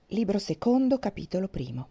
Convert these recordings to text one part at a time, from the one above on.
Libro secondo, capitolo primo.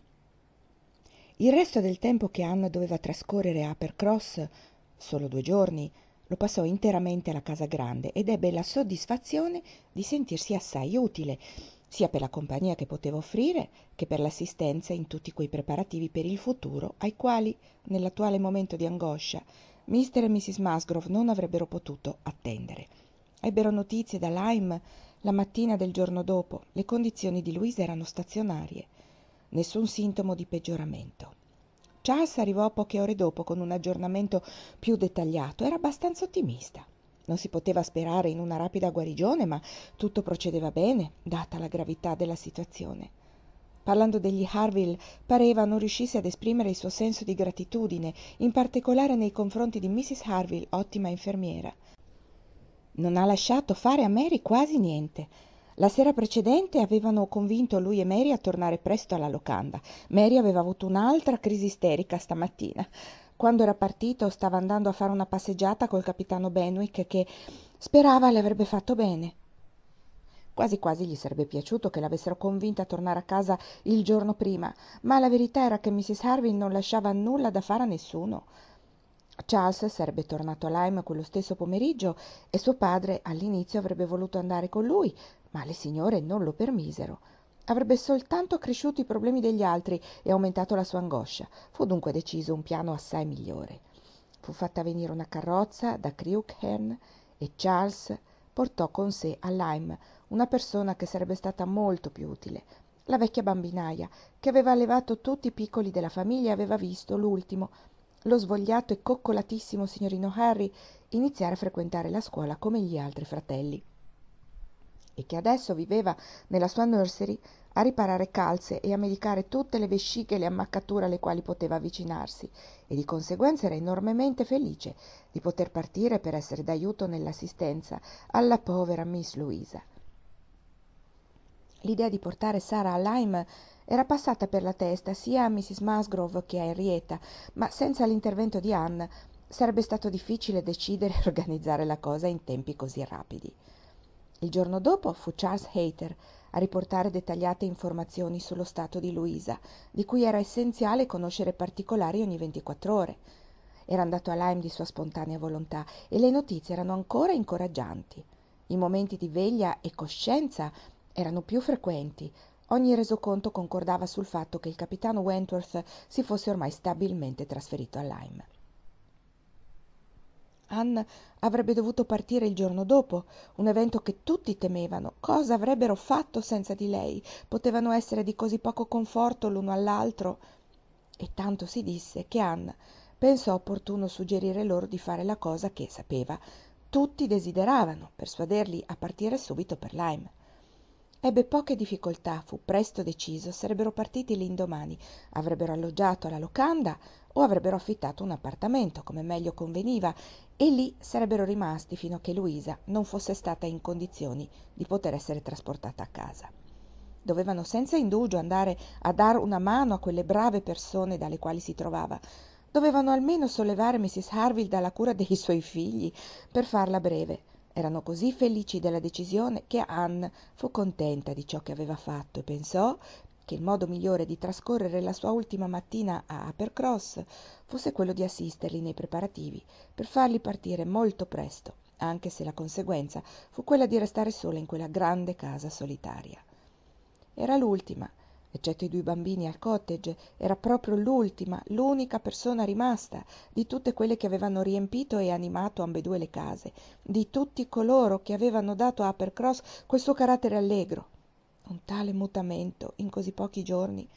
Il resto del tempo che Anna doveva trascorrere a Uppercross, solo 2 giorni, lo passò interamente alla casa grande ed ebbe la soddisfazione di sentirsi assai utile, sia per la compagnia che poteva offrire che per l'assistenza in tutti quei preparativi per il futuro ai quali, nell'attuale momento di angoscia, Mr. e Mrs. Musgrove non avrebbero potuto attendere. Ebbero notizie da Lyme la mattina del giorno dopo. Le condizioni di Louisa erano stazionarie. Nessun sintomo di peggioramento. Charles arrivò poche ore dopo con un aggiornamento più dettagliato. Era abbastanza ottimista. Non si poteva sperare in una rapida guarigione, ma tutto procedeva bene, data la gravità della situazione. Parlando degli Harville, pareva non riuscisse ad esprimere il suo senso di gratitudine, in particolare nei confronti di Mrs. Harville, ottima infermiera. Non ha lasciato fare a Mary quasi niente. La sera precedente avevano convinto lui e Mary a tornare presto alla locanda. Mary aveva avuto un'altra crisi isterica stamattina. Quando era partito stava andando a fare una passeggiata col capitano Benwick che sperava le avrebbe fatto bene. Quasi quasi gli sarebbe piaciuto che l'avessero convinta a tornare a casa il giorno prima, ma la verità era che Mrs. Harville non lasciava nulla da fare a nessuno. Charles sarebbe tornato a Lyme quello stesso pomeriggio e suo padre all'inizio avrebbe voluto andare con lui, ma le signore non lo permisero. Avrebbe soltanto accresciuto i problemi degli altri e aumentato la sua angoscia. Fu dunque deciso un piano assai migliore. Fu fatta venire una carrozza da Crewkherne e Charles portò con sé a Lyme una persona che sarebbe stata molto più utile, la vecchia bambinaia, che aveva allevato tutti i piccoli della famiglia e aveva visto l'ultimo, lo svogliato e coccolatissimo signorino Harry, iniziare a frequentare la scuola come gli altri fratelli, e che adesso viveva nella sua nursery a riparare calze e a medicare tutte le vesciche e le ammaccature alle quali poteva avvicinarsi, e di conseguenza era enormemente felice di poter partire per essere d'aiuto nell'assistenza alla povera Miss Louisa. L'idea di portare Sara a Lyme era passata per la testa sia a Mrs. Musgrove che a Henrietta, ma senza l'intervento di Anne sarebbe stato difficile decidere e organizzare la cosa in tempi così rapidi. Il giorno dopo fu Charles Hayter a riportare dettagliate informazioni sullo stato di Louisa, di cui era essenziale conoscere particolari ogni 24 ore. Era andato a Lyme di sua spontanea volontà e le notizie erano ancora incoraggianti. I momenti di veglia e coscienza erano più frequenti. Ogni resoconto concordava sul fatto che il capitano Wentworth si fosse ormai stabilmente trasferito a Lyme. Anne avrebbe dovuto partire il giorno dopo, un evento che tutti temevano. Cosa avrebbero fatto senza di lei? Potevano essere di così poco conforto l'uno all'altro. E tanto si disse che Anne pensò opportuno suggerire loro di fare la cosa che, sapeva, tutti desideravano, persuaderli a partire subito per Lyme. Ebbe poche difficoltà, fu presto deciso, sarebbero partiti l'indomani, avrebbero alloggiato alla locanda o avrebbero affittato un appartamento, come meglio conveniva, e lì sarebbero rimasti fino a che Luisa non fosse stata in condizioni di poter essere trasportata a casa. Dovevano senza indugio andare a dar una mano a quelle brave persone dalle quali si trovava. Dovevano almeno sollevare Mrs. Harville dalla cura dei suoi figli, per farla breve. Erano così felici della decisione che Anne fu contenta di ciò che aveva fatto e pensò che il modo migliore di trascorrere la sua ultima mattina a Uppercross fosse quello di assisterli nei preparativi per farli partire molto presto, anche se la conseguenza fu quella di restare sola in quella grande casa solitaria. Era l'ultima, eccetto i 2 bambini al cottage, era proprio l'ultima, l'unica persona rimasta di tutte quelle che avevano riempito e animato ambedue le case, di tutti coloro che avevano dato a Uppercross quel suo carattere allegro. Un tale mutamento in così pochi giorni.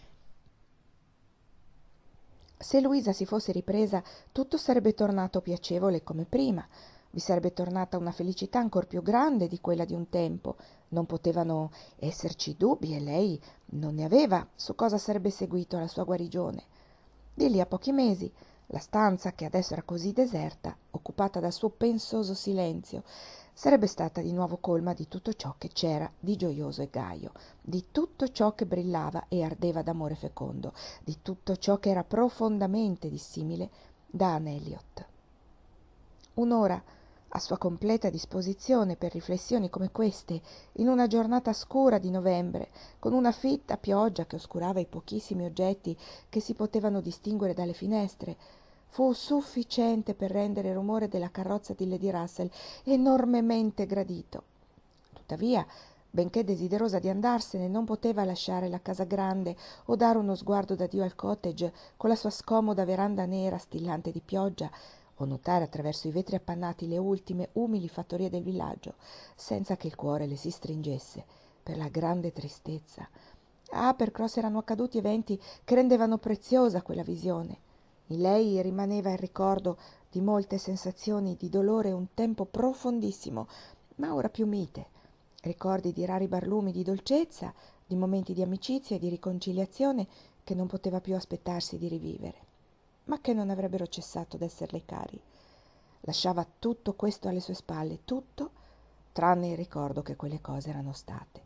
Se Luisa si fosse ripresa, tutto sarebbe tornato piacevole come prima. Vi sarebbe tornata una felicità ancor più grande di quella di un tempo. Non potevano esserci dubbi, e lei non ne aveva, su cosa sarebbe seguito alla sua guarigione. Di lì a pochi mesi, la stanza, che adesso era così deserta, occupata dal suo pensoso silenzio, sarebbe stata di nuovo colma di tutto ciò che c'era di gioioso e gaio, di tutto ciò che brillava e ardeva d'amore fecondo, di tutto ciò che era profondamente dissimile da Anne Elliot. Un'ora a sua completa disposizione per riflessioni come queste, in una giornata scura di novembre, con una fitta pioggia che oscurava i pochissimi oggetti che si potevano distinguere dalle finestre, fu sufficiente per rendere il rumore della carrozza di Lady Russell enormemente gradito. Tuttavia, benché desiderosa di andarsene, non poteva lasciare la casa grande o dare uno sguardo d'addio al cottage con la sua scomoda veranda nera stillante di pioggia, o notare attraverso i vetri appannati le ultime umili fattorie del villaggio, senza che il cuore le si stringesse per la grande tristezza. A Uppercross erano accaduti eventi che rendevano preziosa quella visione. In lei rimaneva il ricordo di molte sensazioni di dolore un tempo profondissimo, ma ora più mite, ricordi di rari barlumi di dolcezza, di momenti di amicizia e di riconciliazione che non poteva più aspettarsi di rivivere, ma che non avrebbero cessato d'esserle cari. Lasciava tutto questo alle sue spalle, tutto tranne il ricordo che quelle cose erano state.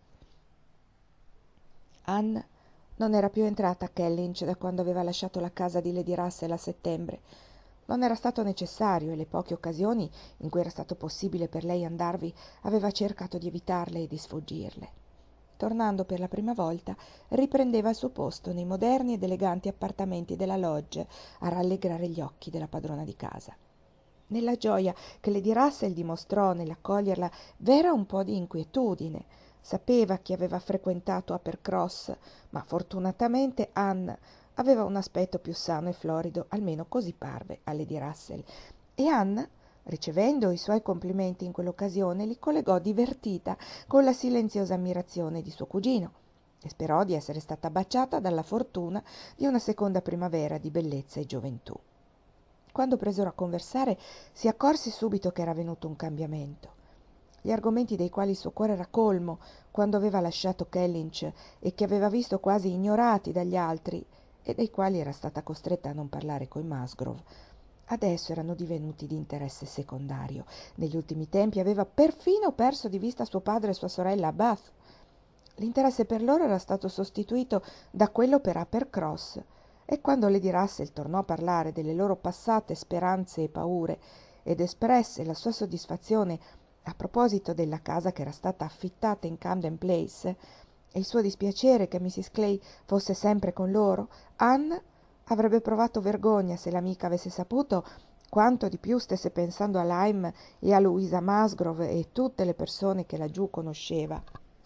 Anne non era più entrata a Kellynch da quando aveva lasciato la casa di Lady Russell a settembre. Non era stato necessario e le poche occasioni in cui era stato possibile per lei andarvi aveva cercato di evitarle e di sfuggirle. Tornando per la prima volta, riprendeva il suo posto nei moderni ed eleganti appartamenti della lodge a rallegrare gli occhi della padrona di casa. Nella gioia che Lady Russell dimostrò nell'accoglierla v'era un po' di inquietudine. Sapeva chi aveva frequentato Uppercross, ma fortunatamente Anne aveva un aspetto più sano e florido, almeno così parve a Lady Russell, e Anne, ricevendo i suoi complimenti in quell'occasione, li collegò divertita con la silenziosa ammirazione di suo cugino e sperò di essere stata baciata dalla fortuna di una seconda primavera di bellezza e gioventù. Quando presero a conversare si accorse subito che era venuto un cambiamento. Gli argomenti dei quali il suo cuore era colmo quando aveva lasciato Kellynch e che aveva visto quasi ignorati dagli altri e dei quali era stata costretta a non parlare coi Musgrove, adesso erano divenuti di interesse secondario. Negli ultimi tempi aveva perfino perso di vista suo padre e sua sorella a Bath. L'interesse per loro era stato sostituito da quello per Uppercross, e quando Lady Russell tornò a parlare delle loro passate speranze e paure ed espresse la sua soddisfazione a proposito della casa che era stata affittata in Camden Place e il suo dispiacere che Mrs. Clay fosse sempre con loro, Anne avrebbe provato vergogna se l'amica avesse saputo quanto di più stesse pensando a Lyme e a Louisa Musgrove e tutte le persone che laggiù conosceva.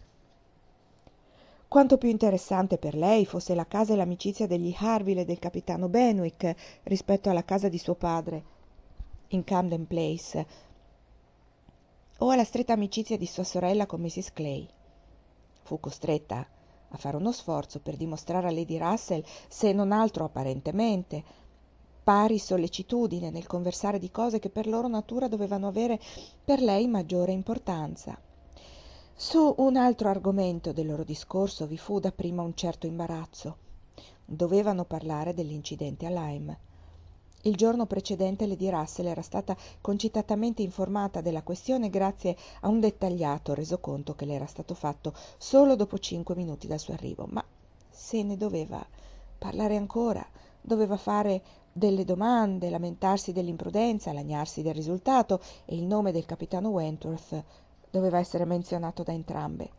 Quanto più interessante per lei fosse la casa e l'amicizia degli Harville e del capitano Benwick rispetto alla casa di suo padre in Camden Place, o alla stretta amicizia di sua sorella con Mrs. Clay. Fu costretta a fare uno sforzo per dimostrare a Lady Russell, se non altro apparentemente, pari sollecitudine nel conversare di cose che per loro natura dovevano avere per lei maggiore importanza. Su un altro argomento del loro discorso vi fu dapprima un certo imbarazzo. Dovevano parlare dell'incidente a Lyme. Il giorno precedente Lady Russell era stata concitatamente informata della questione grazie a un dettagliato resoconto che le era stato fatto solo dopo 5 minuti dal suo arrivo, ma se ne doveva parlare ancora, doveva fare delle domande, lamentarsi dell'imprudenza, lagnarsi del risultato, e il nome del capitano Wentworth doveva essere menzionato da entrambe.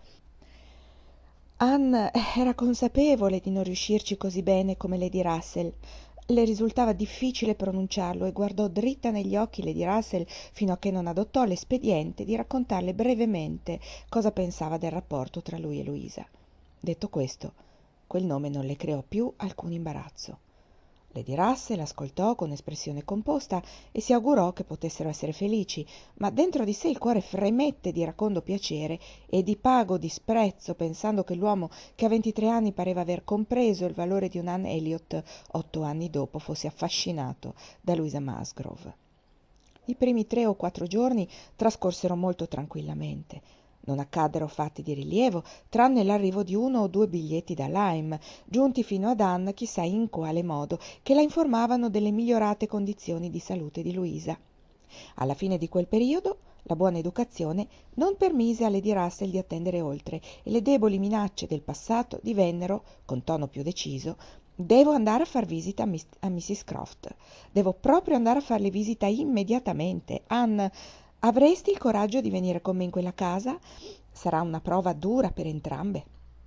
Anne era consapevole di non riuscirci così bene come Lady Russell. Le risultava difficile pronunciarlo e guardò dritta negli occhi Lady Russell fino a che non adottò l'espediente di raccontarle brevemente cosa pensava del rapporto tra lui e Louisa. Detto questo, quel nome non le creò più alcun imbarazzo. Lady Russell ascoltò con espressione composta e si augurò che potessero essere felici, ma dentro di sé il cuore fremette di iracondo piacere e di pago disprezzo, pensando che l'uomo che a 23 anni pareva aver compreso il valore di un Anne Elliot 8 anni dopo fosse affascinato da Louisa Musgrove. I primi 3 o 4 giorni trascorsero molto tranquillamente. Non accaddero fatti di rilievo, tranne l'arrivo di 1 o 2 biglietti da Lyme, giunti fino ad Anne chissà in quale modo, che la informavano delle migliorate condizioni di salute di Louisa. Alla fine di quel periodo la buona educazione non permise a Lady Russell di attendere oltre, e le deboli minacce del passato divennero, con tono più deciso: «Devo andare a far visita a Mrs. Croft. Devo proprio andare a farle visita immediatamente. Anne, Avresti il coraggio di venire con me in quella casa? Sarà una prova dura per entrambe.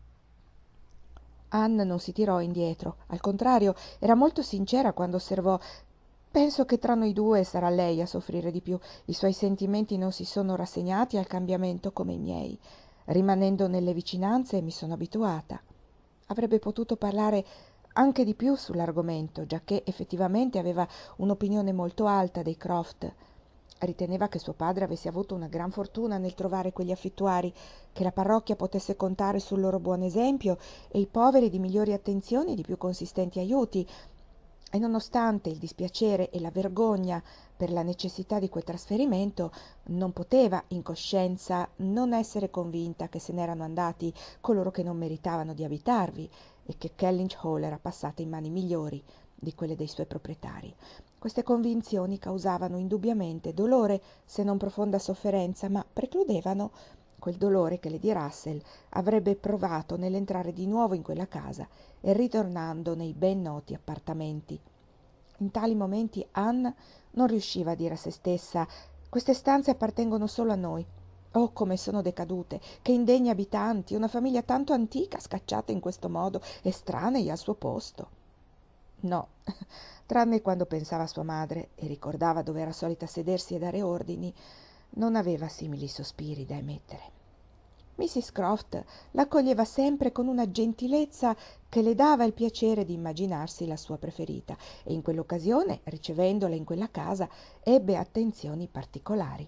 Anne non si tirò indietro, al contrario, era molto sincera quando osservò: penso che tra noi due sarà lei a soffrire di più. I suoi sentimenti non si sono rassegnati al cambiamento come i miei. Rimanendo nelle vicinanze mi sono abituata. Avrebbe potuto parlare anche di più sull'argomento, giacché effettivamente aveva un'opinione molto alta dei Croft. Riteneva che suo padre avesse avuto una gran fortuna nel trovare quegli affittuari, che la parrocchia potesse contare sul loro buon esempio e i poveri di migliori attenzioni e di più consistenti aiuti, e nonostante il dispiacere e la vergogna per la necessità di quel trasferimento, non poteva in coscienza non essere convinta che se n'erano andati coloro che non meritavano di abitarvi e che Kellynch Hall era passata in mani migliori di quelle dei suoi proprietari. Queste convinzioni causavano indubbiamente dolore, se non profonda sofferenza, ma precludevano quel dolore che Lady Russell avrebbe provato nell'entrare di nuovo in quella casa e ritornando nei ben noti appartamenti. In tali momenti Anne non riusciva a dire a se stessa: queste stanze appartengono solo a noi. Oh, come sono decadute, che indegni abitanti, una famiglia tanto antica scacciata in questo modo, estranei al suo posto. No, tranne quando pensava a sua madre e ricordava dove era solita sedersi e dare ordini, non aveva simili sospiri da emettere. Mrs. Croft l'accoglieva sempre con una gentilezza che le dava il piacere di immaginarsi la sua preferita, e in quell'occasione, ricevendola in quella casa, ebbe attenzioni particolari.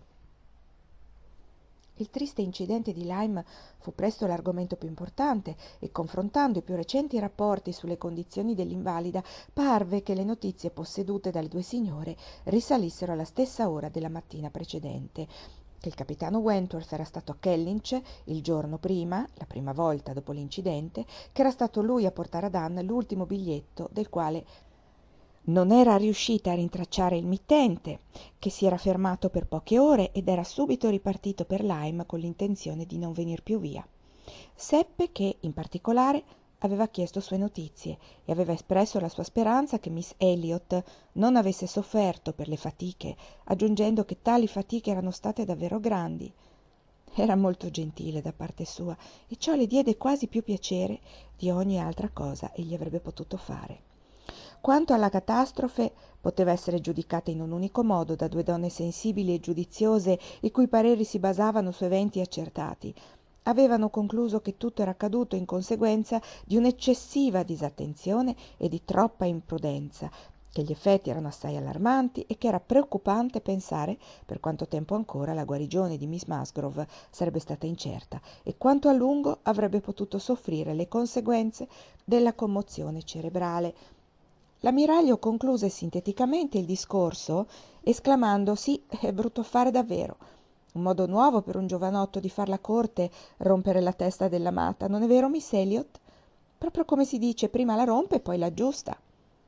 Il triste incidente di Lyme fu presto l'argomento più importante e, confrontando i più recenti rapporti sulle condizioni dell'invalida, parve che le notizie possedute dalle due signore risalissero alla stessa ora della mattina precedente, che il capitano Wentworth era stato a Kellynch il giorno prima, la prima volta dopo l'incidente, che era stato lui a portare ad Anne l'ultimo biglietto del quale non era riuscita a rintracciare il mittente, che si era fermato per poche ore ed era subito ripartito per Lyme con l'intenzione di non venir più via. Seppe che, in particolare, aveva chiesto sue notizie e aveva espresso la sua speranza che Miss Elliot non avesse sofferto per le fatiche, aggiungendo che tali fatiche erano state davvero grandi. Era molto gentile da parte sua e ciò le diede quasi più piacere di ogni altra cosa egli avrebbe potuto fare. Quanto alla catastrofe, poteva essere giudicata in un unico modo da due donne sensibili e giudiziose, i cui pareri si basavano su eventi accertati. Avevano concluso che tutto era accaduto in conseguenza di un'eccessiva disattenzione e di troppa imprudenza, che gli effetti erano assai allarmanti e che era preoccupante pensare per quanto tempo ancora la guarigione di Miss Musgrove sarebbe stata incerta e quanto a lungo avrebbe potuto soffrire le conseguenze della commozione cerebrale. L'ammiraglio concluse sinteticamente il discorso esclamando: sì, è brutto affare davvero, un modo nuovo per un giovanotto di far la corte, rompere la testa dell'amata, non è vero, Miss Elliot? Proprio come si dice, prima la rompe e poi la aggiusta.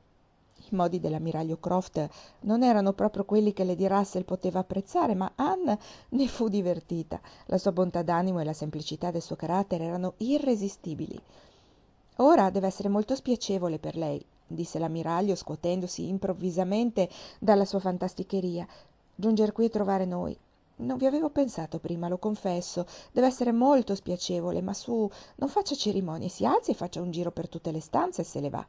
I modi dell'ammiraglio Croft non erano proprio quelli che Lady Russell poteva apprezzare, ma Anne ne fu divertita. La sua bontà d'animo e la semplicità del suo carattere erano irresistibili. Ora deve essere molto spiacevole per lei, disse l'ammiraglio scuotendosi improvvisamente dalla sua fantasticheria, giunger qui e trovare noi. Non vi avevo pensato prima, lo confesso. Deve essere molto spiacevole, ma su, non faccia cerimonie, si alzi e faccia un giro per tutte le stanze e se le va.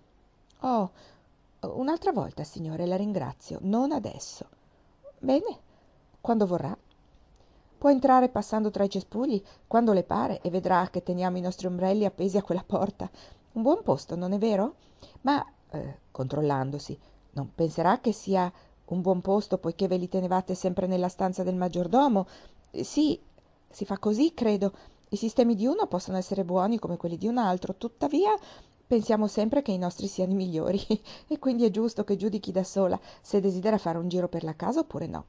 Oh, un'altra volta, signore, la ringrazio, non adesso. Bene, quando vorrà. Può entrare passando tra i cespugli quando le pare e vedrà che teniamo i nostri ombrelli appesi a quella porta. Un buon posto, non è vero? Ma, controllandosi, non penserà che sia un buon posto poiché ve li tenevate sempre nella stanza del maggiordomo? Sì, si fa così, credo. I sistemi di uno possono essere buoni come quelli di un altro, tuttavia pensiamo sempre che i nostri siano i migliori e quindi è giusto che giudichi da sola se desidera fare un giro per la casa oppure no.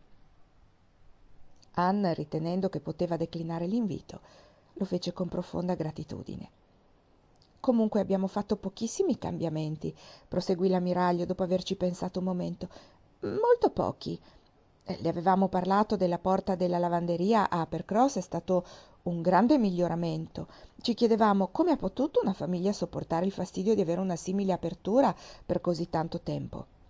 Anne, ritenendo che poteva declinare l'invito, lo fece con profonda gratitudine. Comunque abbiamo fatto pochissimi cambiamenti, proseguì l'ammiraglio dopo averci pensato un momento. Molto pochi. Le avevamo parlato della porta della lavanderia a Uppercross, è stato un grande miglioramento. Ci chiedevamo come ha potuto una famiglia sopportare il fastidio di avere una simile apertura per così tanto tempo.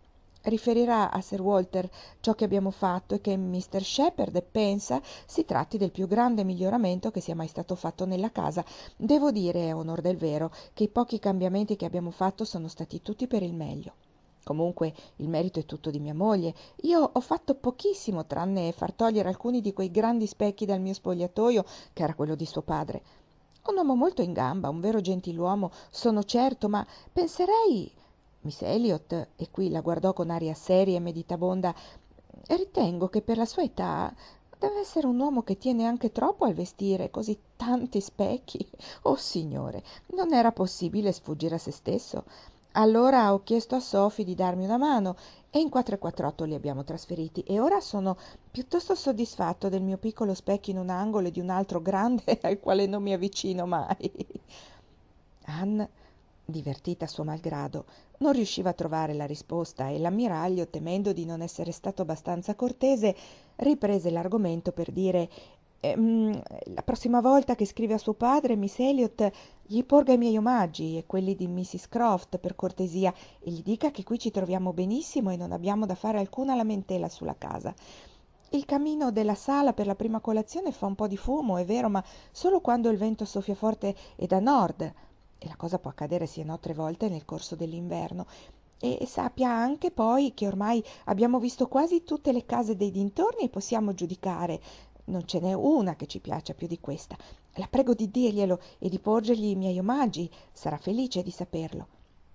riferirà a Sir Walter ciò che abbiamo fatto e che Mr. Shepherd pensa si tratti del più grande miglioramento che sia mai stato fatto nella casa. Devo dire, a onor del vero, che i pochi cambiamenti che abbiamo fatto sono stati tutti per il meglio. Comunque il merito è tutto di mia moglie. Io ho fatto pochissimo tranne far togliere alcuni di quei grandi specchi dal mio spogliatoio, che era quello di suo padre. Un uomo molto in gamba, un vero gentiluomo, sono certo, ma penserei. Miss Elliot, e qui la guardò con aria seria e meditabonda, ritengo che per la sua età deve essere un uomo che tiene anche troppo al vestire così tanti specchi. Oh signore, non era possibile sfuggire a se stesso. Allora ho chiesto a Sophie di darmi una mano e in 448 li abbiamo trasferiti e ora sono piuttosto soddisfatto del mio piccolo specchio in un angolo e di un altro grande al quale non mi avvicino mai. Anne, divertita a suo malgrado, non riusciva a trovare la risposta e l'ammiraglio, temendo di non essere stato abbastanza cortese, riprese l'argomento per dire la prossima volta che scrive a suo padre, Miss Elliot, gli porga i miei omaggi e quelli di Mrs. Croft, per cortesia, e gli dica che qui ci troviamo benissimo e non abbiamo da fare alcuna lamentela sulla casa. Il camino della sala per la prima colazione fa un po' di fumo, è vero, ma solo quando il vento soffia forte e da nord, e la cosa può accadere siano o 3 volte nel corso dell'inverno. E sappia anche poi che ormai abbiamo visto quasi tutte le case dei dintorni e possiamo giudicare. Non ce n'è una che ci piaccia più di questa. La prego di dirglielo e di porgergli i miei omaggi. Sarà felice di saperlo.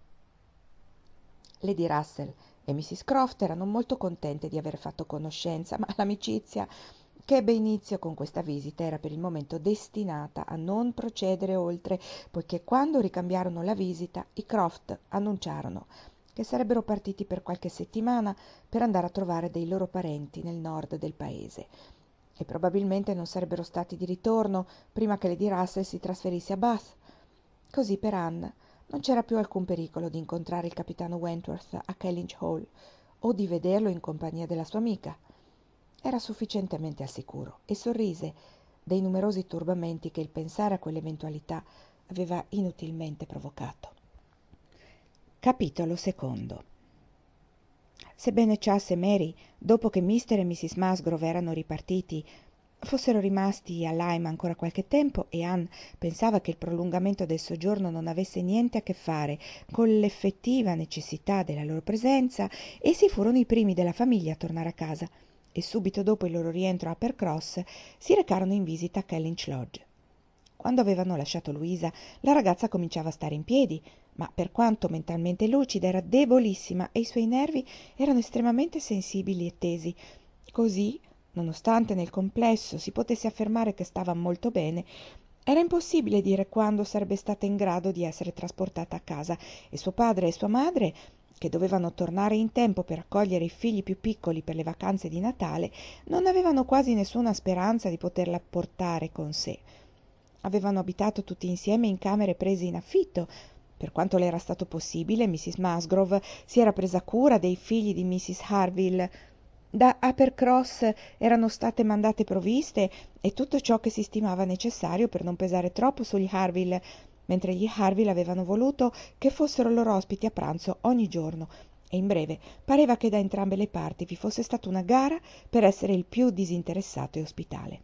Lady Russell e Mrs. Croft erano molto contente di aver fatto conoscenza, ma l'amicizia che ebbe inizio con questa visita era per il momento destinata a non procedere oltre, poiché quando ricambiarono la visita i Croft annunciarono che sarebbero partiti per qualche settimana per andare a trovare dei loro parenti nel nord del paese e probabilmente non sarebbero stati di ritorno prima che Lady Russell si trasferisse a Bath. Così per Anne non c'era più alcun pericolo di incontrare il capitano Wentworth a Kellynch Hall o di vederlo in compagnia della sua amica. Era sufficientemente al sicuro e sorrise dei numerosi turbamenti che il pensare a quell'eventualità aveva inutilmente provocato. Capitolo secondo. Sebbene Charles e Mary, dopo che Mr. e Mrs. Musgrove erano ripartiti, fossero rimasti a Lyme ancora qualche tempo e Anne pensava che il prolungamento del soggiorno non avesse niente a che fare con l'effettiva necessità della loro presenza, essi furono i primi della famiglia a tornare a casa e subito dopo il loro rientro a Uppercross si recarono in visita a Kellynch Lodge. Quando avevano lasciato Louisa, la ragazza cominciava a stare in piedi, ma per quanto mentalmente lucida era debolissima e i suoi nervi erano estremamente sensibili e tesi. Così, nonostante nel complesso si potesse affermare che stava molto bene, era impossibile dire quando sarebbe stata in grado di essere trasportata a casa e suo padre e sua madre, che dovevano tornare in tempo per accogliere i figli più piccoli per le vacanze di Natale, non avevano quasi nessuna speranza di poterla portare con sé. Avevano abitato tutti insieme in camere prese in affitto. Per quanto le era stato possibile, Mrs. Musgrove si era presa cura dei figli di Mrs. Harville. Da Uppercross erano state mandate provviste e tutto ciò che si stimava necessario per non pesare troppo sugli Harville, mentre gli Harville avevano voluto che fossero loro ospiti a pranzo ogni giorno, e in breve pareva che da entrambe le parti vi fosse stata una gara per essere il più disinteressato e ospitale.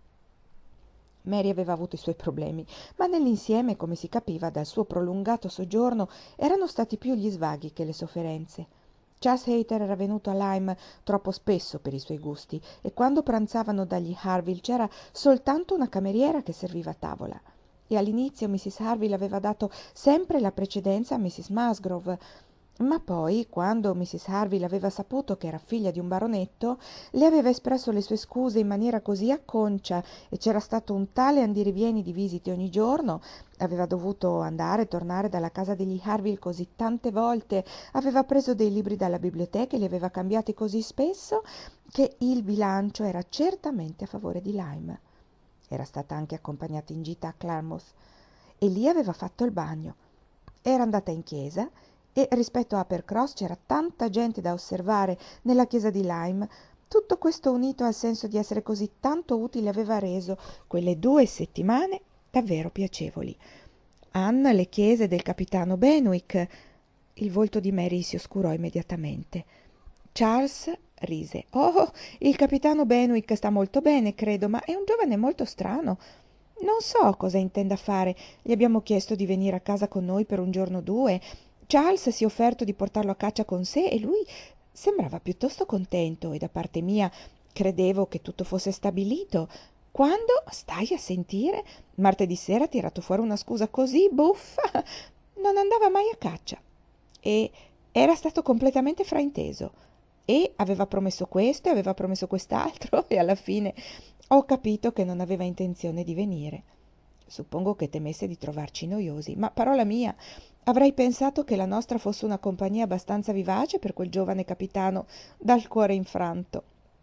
Mary aveva avuto i suoi problemi, ma nell'insieme, come si capiva dal suo prolungato soggiorno, erano stati più gli svaghi che le sofferenze. Charles Hayter era venuto a Lyme troppo spesso per i suoi gusti e quando pranzavano dagli Harville c'era soltanto una cameriera che serviva a tavola. E all'inizio Mrs. Harville aveva dato sempre la precedenza a Mrs. Musgrove, ma poi, quando Mrs. Harville aveva saputo che era figlia di un baronetto, le aveva espresso le sue scuse in maniera così acconcia e c'era stato un tale andirivieni di visite ogni giorno, aveva dovuto andare e tornare dalla casa degli Harville così tante volte, aveva preso dei libri dalla biblioteca e li aveva cambiati così spesso, che il bilancio era certamente a favore di Lyme. Era stata anche accompagnata in gita a Claremouth e lì aveva fatto il bagno. Era andata in chiesa e rispetto a Uppercross c'era tanta gente da osservare nella chiesa di Lyme. Tutto questo unito al senso di essere così tanto utile aveva reso quelle 2 settimane davvero piacevoli. Anne le chiese del capitano Benwick. Il volto di Mary si oscurò immediatamente. Charles rise. «Oh, il capitano Benwick sta molto bene, credo, ma è un giovane molto strano. Non so cosa intenda fare. Gli abbiamo chiesto di venire a casa con noi per un giorno o due. Charles si è offerto di portarlo a caccia con sé e lui sembrava piuttosto contento e da parte mia credevo che tutto fosse stabilito. Quando, stai a sentire, martedì sera ha tirato fuori una scusa così buffa. Non andava mai a caccia e era stato completamente frainteso. E aveva promesso questo e aveva promesso quest'altro e alla fine ho capito che non aveva intenzione di venire. Suppongo che temesse di trovarci noiosi, ma parola mia, avrei pensato che la nostra fosse una compagnia abbastanza vivace per quel giovane capitano dal cuore infranto.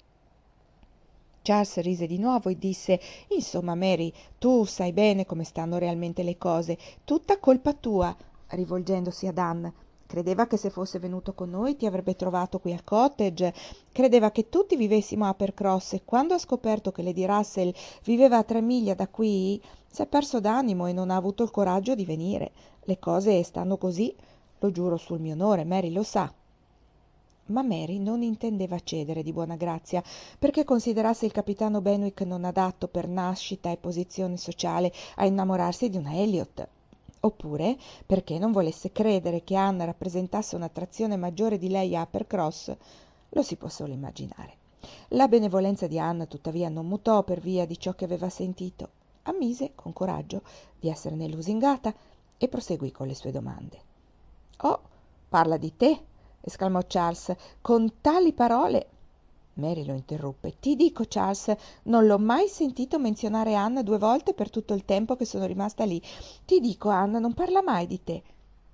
Charles rise di nuovo e disse: «Insomma, Mary, tu sai bene come stanno realmente le cose. Tutta colpa tua», rivolgendosi ad Anne. «Credeva che se fosse venuto con noi ti avrebbe trovato qui al cottage. Credeva che tutti vivessimo a Uppercross e quando ha scoperto che Lady Russell viveva a 3 miglia da qui s'è perso d'animo e non ha avuto il coraggio di venire. Le cose stanno così, lo giuro sul mio onore, Mary lo sa». Ma Mary non intendeva cedere di buona grazia, perché considerasse il capitano Benwick non adatto per nascita e posizione sociale a innamorarsi di una Elliot, oppure perché non volesse credere che Anna rappresentasse un'attrazione maggiore di lei a Uppercross. Lo si può solo immaginare. La benevolenza di Anna tuttavia non mutò per via di ciò che aveva sentito. Ammise con coraggio di esserne lusingata e proseguì con le sue domande. «Oh, parla di te!» esclamò Charles, «con tali parole». Mary lo interruppe. «Ti dico, Charles, non l'ho mai sentito menzionare Anna 2 volte per tutto il tempo che sono rimasta lì. Ti dico, Anna non parla mai di te».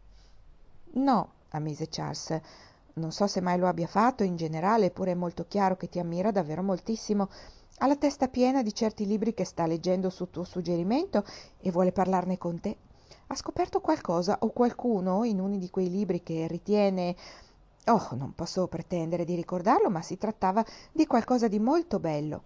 «No», ammise Charles, «non so se mai lo abbia fatto in generale, eppure è molto chiaro che ti ammira davvero moltissimo. Ha la testa piena di certi libri che sta leggendo su tuo suggerimento e vuole parlarne con te. Ha scoperto qualcosa o qualcuno in uno di quei libri che ritiene. Oh, non posso pretendere di ricordarlo, ma si trattava di qualcosa di molto bello.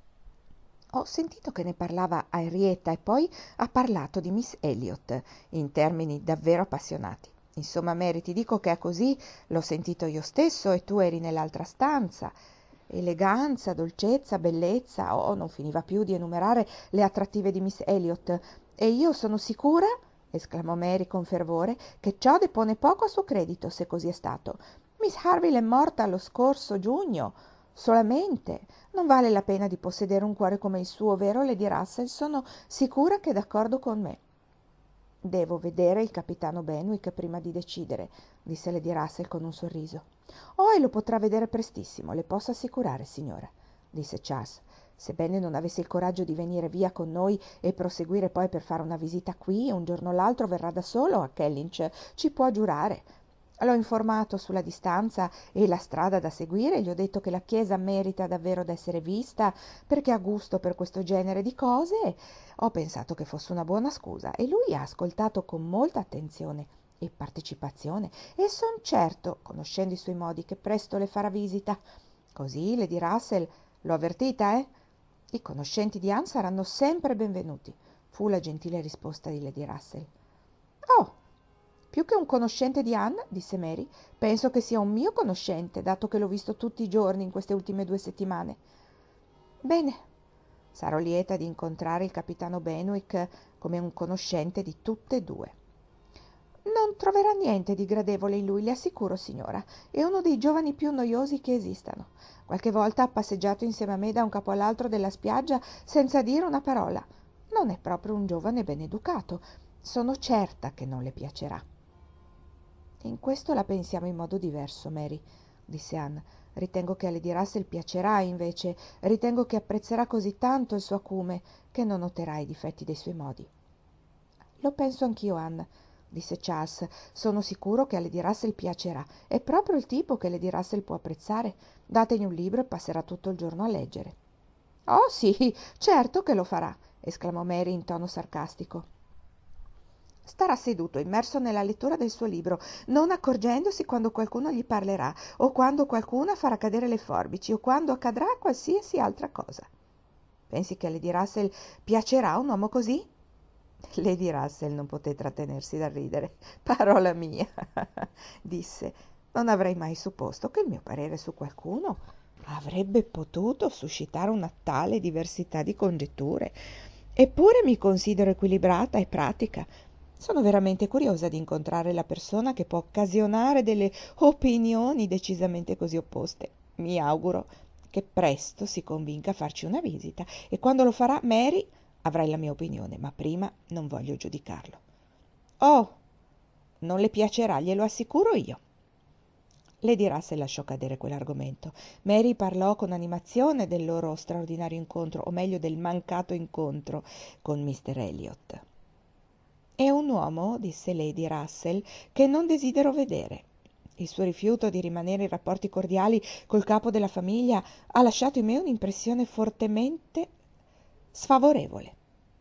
Ho sentito che ne parlava a Henrietta e poi ha parlato di Miss Elliot in termini davvero appassionati. Insomma, Mary, ti dico che è così, l'ho sentito io stesso e tu eri nell'altra stanza. Eleganza, dolcezza, bellezza, oh, non finiva più di enumerare le attrattive di Miss Elliot. E io sono sicura, esclamò Mary con fervore, che ciò depone poco a suo credito, se così è stato. Miss Harville è morta lo scorso giugno. Solamente. Non vale la pena di possedere un cuore come il suo, vero, Lady Russell? Sono sicura che è d'accordo con me. Devo vedere il capitano Benwick prima di decidere, disse Lady Russell con un sorriso. Oh, e lo potrà vedere prestissimo, le posso assicurare, signora, disse Charles. Sebbene non avesse il coraggio di venire via con noi e proseguire poi per fare una visita qui, un giorno o l'altro verrà da solo a Kellynch, ci può giurare. L'ho informato sulla distanza e la strada da seguire, gli ho detto che la chiesa merita davvero d'essere vista perché ha gusto per questo genere di cose. Ho pensato che fosse una buona scusa e lui ha ascoltato con molta attenzione e partecipazione e son certo, conoscendo i suoi modi, che presto le farà visita. Così, Lady Russell, l'ho avvertita, eh? I conoscenti di Anne saranno sempre benvenuti, fu la gentile risposta di Lady Russell. Oh, più che un conoscente di Anne, disse Mary, penso che sia un mio conoscente, dato che l'ho visto tutti i giorni in queste ultime 2 settimane. Bene, sarò lieta di incontrare il capitano Benwick come un conoscente di tutte e 2. Non troverà niente di gradevole in lui, le assicuro, signora. È uno dei giovani più noiosi che esistano. Qualche volta ha passeggiato insieme a me da un capo all'altro della spiaggia senza dire una parola. Non è proprio un giovane ben educato. Sono certa che non le piacerà. In questo la pensiamo in modo diverso, Mary, disse Anne. Ritengo che a Lady Russell piacerà, invece. Ritengo che apprezzerà così tanto il suo acume che non noterà i difetti dei suoi modi. Lo penso anch'io, Anne, disse Charles. Sono sicuro che a Lady Russell piacerà. È proprio il tipo che Lady Russell può apprezzare. Dategli un libro e passerà tutto il giorno a leggere. Oh sì, certo che lo farà, esclamò Mary in tono sarcastico. Starà seduto, immerso nella lettura del suo libro, non accorgendosi quando qualcuno gli parlerà, o quando qualcuna farà cadere le forbici, o quando accadrà qualsiasi altra cosa. Pensi che a Lady Russell piacerà un uomo così? Lady Russell non poté trattenersi dal ridere. Parola mia, disse. non avrei mai supposto che il mio parere su qualcuno avrebbe potuto suscitare una tale diversità di congetture. Eppure mi considero equilibrata e pratica. Sono veramente curiosa di incontrare la persona che può occasionare delle opinioni decisamente così opposte. Mi auguro che presto si convinca a farci una visita e quando lo farà Mary avrai la mia opinione, ma prima non voglio giudicarlo. Oh, non le piacerà, glielo assicuro io. Lady Russell lasciò cadere quell'argomento. Mary parlò con animazione del loro straordinario incontro, o meglio del mancato incontro con Mr. Elliot. È un uomo, disse Lady Russell, che non desidero vedere. Il suo rifiuto di rimanere in rapporti cordiali col capo della famiglia ha lasciato in me un'impressione fortemente sfavorevole.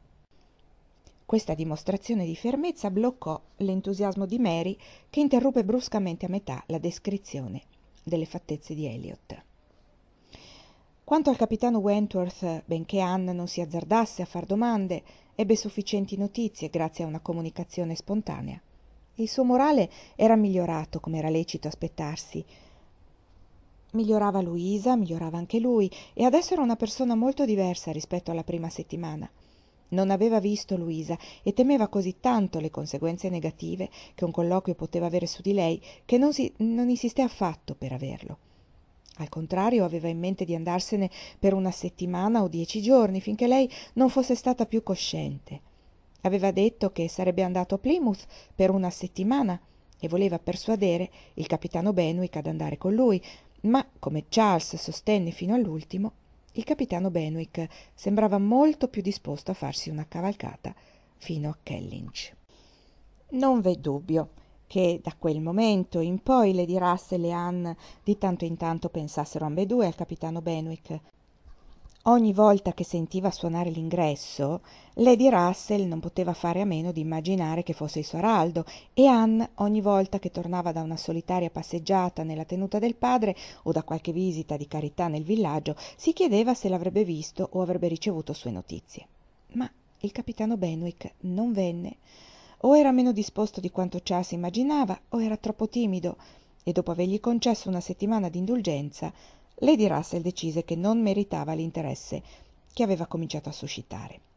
Questa dimostrazione di fermezza bloccò l'entusiasmo di Mary, che interruppe bruscamente a metà la descrizione delle fattezze di Elliot. Quanto al capitano Wentworth, benché Anne non si azzardasse a far domande, ebbe sufficienti notizie grazie a una comunicazione spontanea. Il suo morale era migliorato, come era lecito aspettarsi. Migliorava Luisa, migliorava anche lui, e adesso era una persona molto diversa rispetto alla prima settimana. Non aveva visto Luisa e temeva così tanto le conseguenze negative che un colloquio poteva avere su di lei che non insisté affatto per averlo. Al contrario, aveva in mente di andarsene per una settimana o 10 giorni, finché lei non fosse stata più cosciente. Aveva detto che sarebbe andato a Plymouth per una settimana e voleva persuadere il capitano Benwick ad andare con lui, ma, come Charles sostenne fino all'ultimo, il capitano Benwick sembrava molto più disposto a farsi una cavalcata fino a Kellynch. Non v'è dubbio che da quel momento in poi Lady Russell e Anne di tanto in tanto pensassero ambedue al capitano Benwick. Ogni volta che sentiva suonare l'ingresso, Lady Russell non poteva fare a meno di immaginare che fosse il suo araldo, e Anne, ogni volta che tornava da una solitaria passeggiata nella tenuta del padre o da qualche visita di carità nel villaggio, si chiedeva se l'avrebbe visto o avrebbe ricevuto sue notizie. Ma il capitano Benwick non venne. O era meno disposto di quanto Charles immaginava, o era troppo timido, e dopo avergli concesso una settimana d'indulgenza, Lady Russell decise che non meritava l'interesse che aveva cominciato a suscitare.